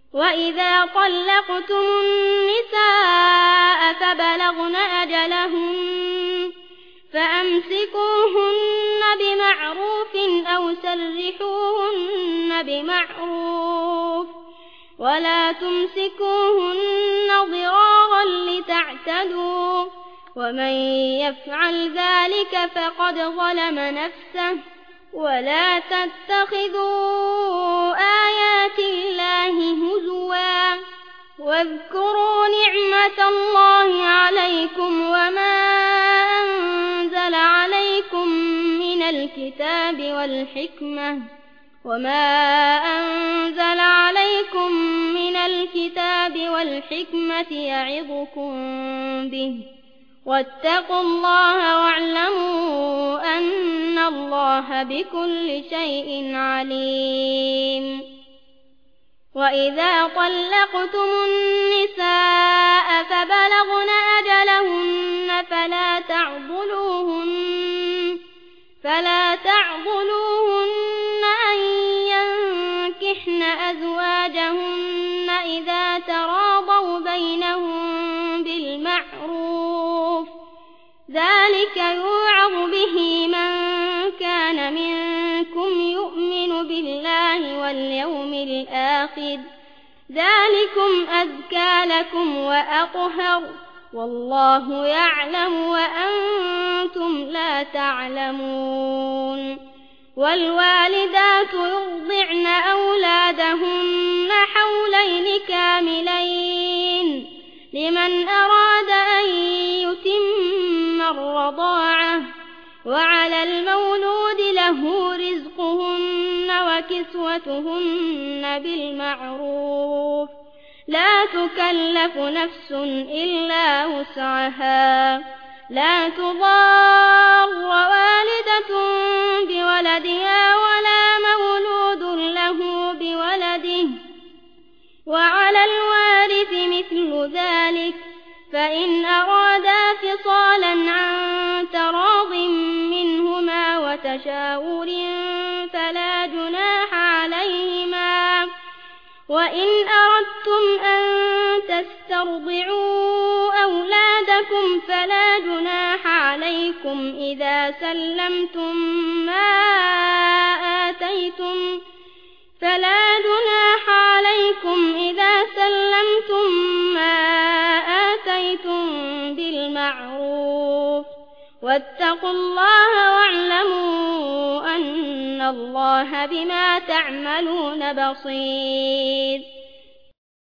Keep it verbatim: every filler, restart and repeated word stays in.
وإذا طلقتم النساء فبلغن أجلهن فأمسكوهن بمعروف أو سرحوهن بمعروف ولا تمسكوهن ضرارا لتعتدوا ومن يفعل ذلك فقد ظلم نفسه ولا تتخذوا آيات الله هزوا واذكروا نعمة الله عليكم وما أنزل عليكم من الكتاب والحكمة وما أنزل عليكم من الكتاب والحكمة يعظكم به واتقوا الله واعلموا أن الله بكل شيء عليم وإذا طلقتم النساء فبلغن أجلهن فلا تعضلوهن فلا تعضلوهن أن ينكحن أزواجهن إذا تراضوا بينهم بالمعروف ذلك يوعظ به من كان منكم يؤمن بالله واليوم الآخر ذلكم أزكى لكم وأطهر والله يعلم وأنتم لا تعلمون والوالدات يرضعن أولادهن حولين كاملين لمن أراد أن يتم الرضاعة وعلى المولود له رزقهن وكسوتهن بالمعروف لا تكلف نفس إلا وسعها لا تضار والدة بولدها ولا مولود له بولده وعلى الوارث مثل ذلك فإن أرادا فصالا عن تراض منهما وتشاور فلا جناح عليهما وإن أردتم أن تسترضعوا أولادكم فلا جناح عليكم إذا سلمتم ما آتيتم فلا جناح عليكم إذا سلمتم ما آتيتم بالمعروف واتقوا الله واعلموا أن الله بما تعملون بصير